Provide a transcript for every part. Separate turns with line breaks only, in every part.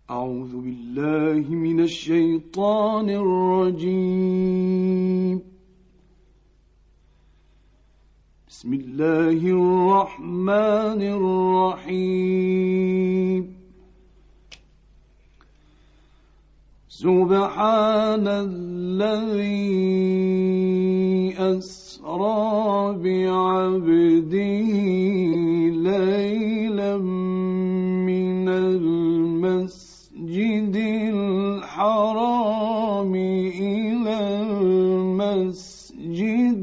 أعوذ بالله من الشيطان الرجيم. بسم الله الرحمن الرحيم. سبحان الذي أسرى بعبده ليلا من المسجد الحرام إلى المسجد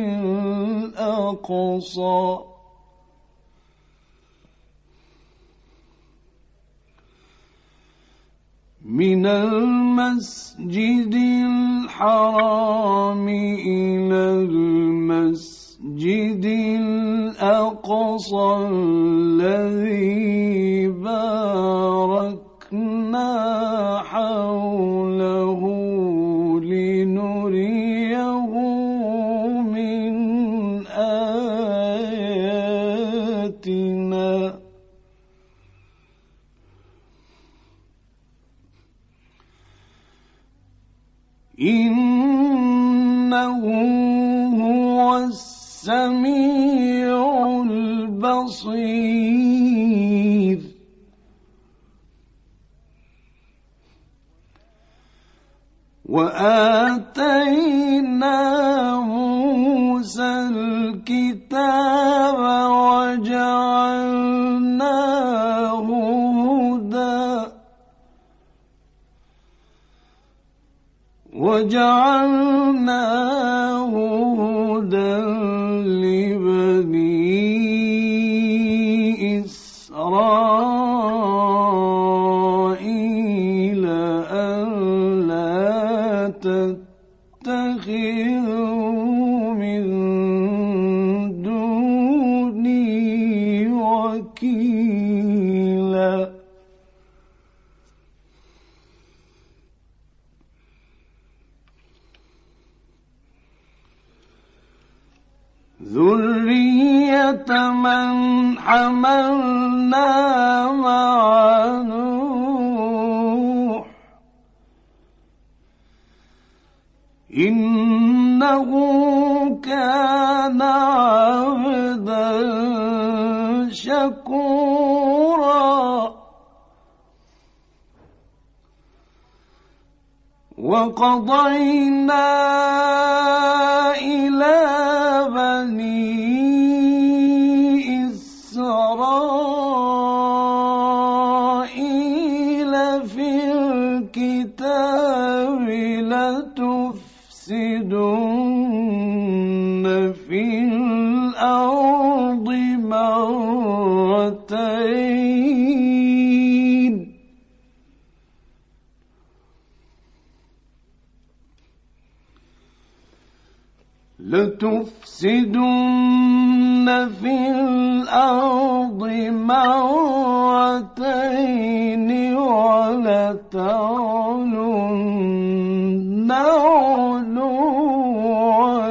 الأقصى من المسجد الحرام إلى المسجد الأقصى الذي باركنا حوله لنريه من آياتنا إنه هو السميع البصير. وآتينا موسى الكتاب وجعلناه هدى لبني إسرائيل ألا تتخذوا من دوني وكيلا. ذرية من حملنا مع نوح إنه كان عبدا شكورا. وقضينا إلى بني إسرائيل في الكتاب لتفسدن في الأرض مرتين ولتعلن علوا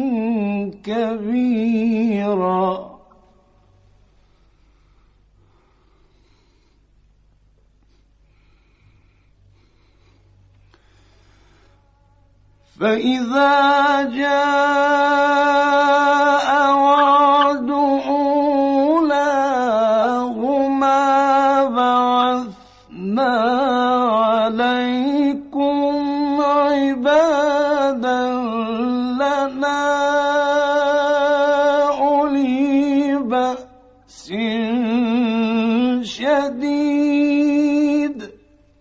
كبيرا. فإذا جاء وعد أولاهما بعثنا عليكم عبادا لنا أولي بأس شديد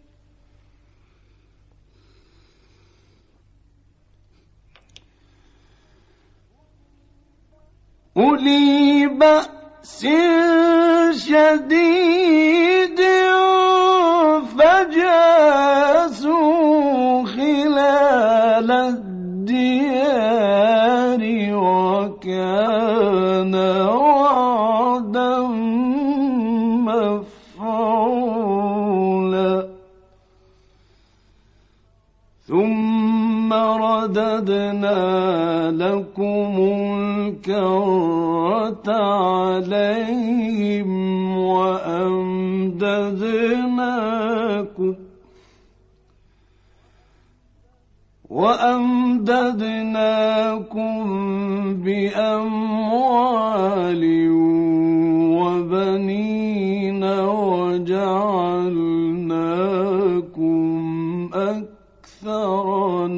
فجاسوا خلال الديار وكان وعدا مفعولا. ثم رددنا لكم الكرة عليهم وأمددناكم وأمددناكم بأموال وبنين وجعلناكم أكثر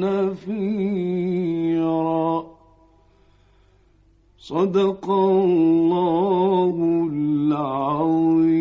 نفيرا. صدق الله العظيم.